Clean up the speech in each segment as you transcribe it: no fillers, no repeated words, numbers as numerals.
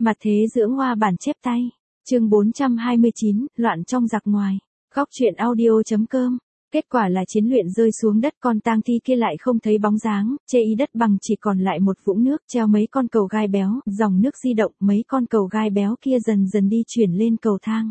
Mặt thế dưỡng hoa bản chép tay. Chương 429, loạn trong giặc ngoài. Góc truyện audio.com. Kết quả là chiến luyện rơi xuống đất, con tang thi kia lại không thấy bóng dáng, chê y đất bằng chỉ còn lại một vũng nước treo mấy con cầu gai béo, dòng nước di động, mấy con cầu gai béo kia dần dần đi chuyển lên cầu thang.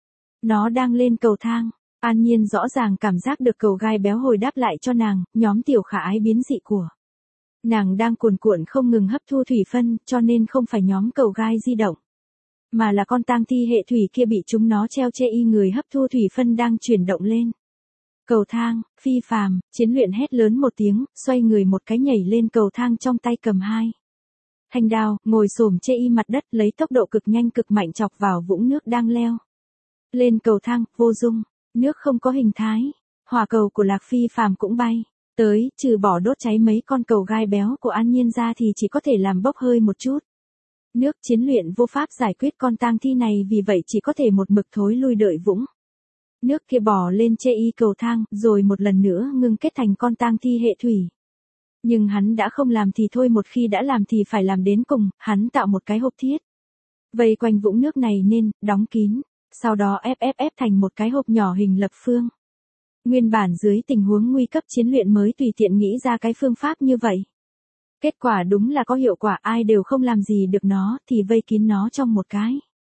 Nó đang lên cầu thang, An Nhiên rõ ràng cảm giác được cầu gai béo hồi đáp lại cho nàng, nhóm tiểu khả ái biến dị của nàng đang cuồn cuộn không ngừng hấp thu thủy phân, cho nên không phải nhóm cầu gai di động, mà là con tang thi hệ thủy kia bị chúng nó treo chê y người hấp thu thủy phân đang chuyển động lên. Cầu thang, phi phàm, chiến luyện hét lớn một tiếng, xoay người một cái nhảy lên cầu thang, trong tay cầm hai thanh đao, ngồi xổm chê y mặt đất, lấy tốc độ cực nhanh cực mạnh chọc vào vũng nước đang leo lên cầu thang. Vô dung, nước không có hình thái, hỏa cầu của Lạc Phi phàm cũng bay tới, trừ bỏ đốt cháy mấy con cầu gai béo của An Nhiên ra thì chỉ có thể làm bốc hơi một chút nước. Chiến luyện vô pháp giải quyết con tang thi này, vì vậy chỉ có thể một mực thối lui đợi vũng nước kia bò lên chê y cầu thang, rồi một lần nữa ngưng kết thành con tang thi hệ thủy. Nhưng hắn đã không làm thì thôi, một khi đã làm thì phải làm đến cùng. Hắn tạo một cái hộp thiết vây quanh vũng nước này nên đóng kín, sau đó ép thành một cái hộp nhỏ hình lập phương. Nguyên bản dưới tình huống nguy cấp, chiến luyện mới tùy tiện nghĩ ra cái phương pháp như vậy. Kết quả đúng là có hiệu quả, ai đều không làm gì được nó, thì vây kín nó trong một cái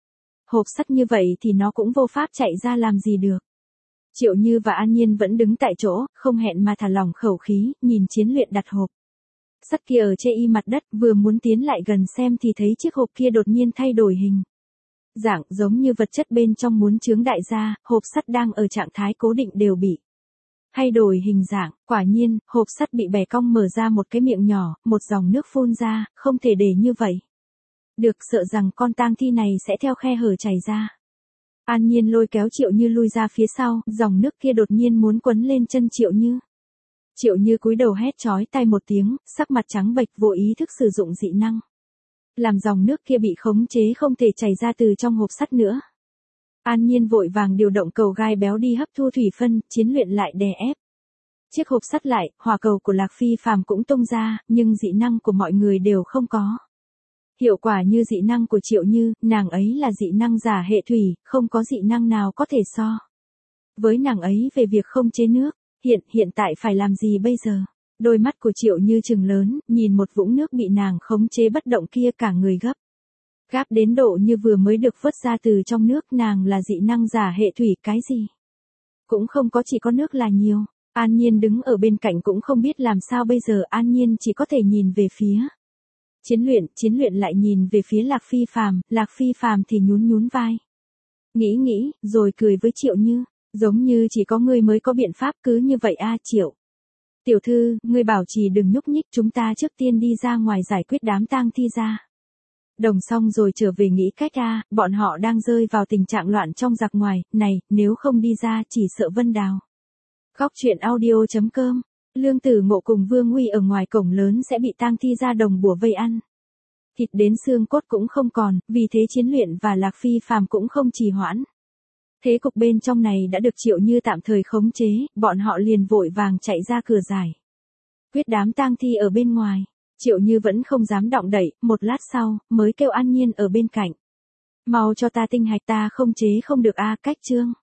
hộp sắt như vậy thì nó cũng vô pháp chạy ra làm gì được. Triệu Như và An Nhiên vẫn đứng tại chỗ, không hẹn mà thả lỏng khẩu khí, nhìn chiến luyện đặt hộp sắt kia ở chê y mặt đất, vừa muốn tiến lại gần xem thì thấy chiếc hộp kia đột nhiên thay đổi hình dạng, giống như vật chất bên trong muốn chướng đại ra. Hộp sắt đang ở trạng thái cố định đều bị thay đổi hình dạng. Quả nhiên, hộp sắt bị bẻ cong, mở ra một cái miệng nhỏ, một dòng nước phun ra. Không thể để như vậy được, sợ rằng con tang thi này sẽ theo khe hở chảy ra. An Nhiên lôi kéo Triệu Như lui ra phía sau, dòng nước kia đột nhiên muốn quấn lên chân Triệu Như. Triệu Như cúi đầu hét chói tai một tiếng, sắc mặt trắng bệch, vô ý thức sử dụng dị năng, làm dòng nước kia bị khống chế không thể chảy ra từ trong hộp sắt nữa. An Nhiên vội vàng điều động cầu gai béo đi hấp thu thủy phân, chiến luyện lại đè ép chiếc hộp sắt lại. Hỏa cầu của Lạc Phi phàm cũng tung ra, nhưng dị năng của mọi người đều không có hiệu quả như dị năng của Triệu Như. Nàng ấy là dị năng giả hệ thủy, không có dị năng nào có thể so với nàng ấy về việc không chế nước. Hiện tại phải làm gì bây giờ? Đôi mắt của Triệu Như trừng lớn, nhìn một vũng nước bị nàng khống chế bất động kia, cả người gáp đến độ như vừa mới được vớt ra từ trong nước. Nàng là dị năng giả hệ thủy, cái gì cũng không có, chỉ có nước là nhiều. An Nhiên đứng ở bên cạnh cũng không biết làm sao bây giờ. An Nhiên chỉ có thể nhìn về phía chiến luyện lại nhìn về phía Lạc Phi phàm. Lạc Phi phàm thì nhún vai, nghĩ rồi cười với Triệu Như, giống như chỉ có ngươi mới có biện pháp. Cứ như vậy a, Triệu tiểu thư, ngươi bảo trì đừng nhúc nhích, chúng ta trước tiên đi ra ngoài giải quyết đám tang thi ra đồng xong rồi trở về nghĩ cách a. Bọn họ đang rơi vào tình trạng loạn trong giặc ngoài này, nếu không đi ra chỉ sợ Vân Đào. Góc truyện audio.com. Lương Tử Ngộ cùng Vương Nguy ở ngoài cổng lớn sẽ bị tang thi ra đồng bùa vây ăn thịt đến xương cốt cũng không còn, vì thế chiến luyện và Lạc Phi phàm cũng không trì hoãn. Thế cục bên trong này đã được Triệu Như tạm thời khống chế, bọn họ liền vội vàng chạy ra cửa giải quyết đám tang thi ở bên ngoài. Triệu Như vẫn không dám động đậy, một lát sau mới kêu An Nhiên ở bên cạnh, mau cho ta tinh hạch, ta không chế không được a. Cách chương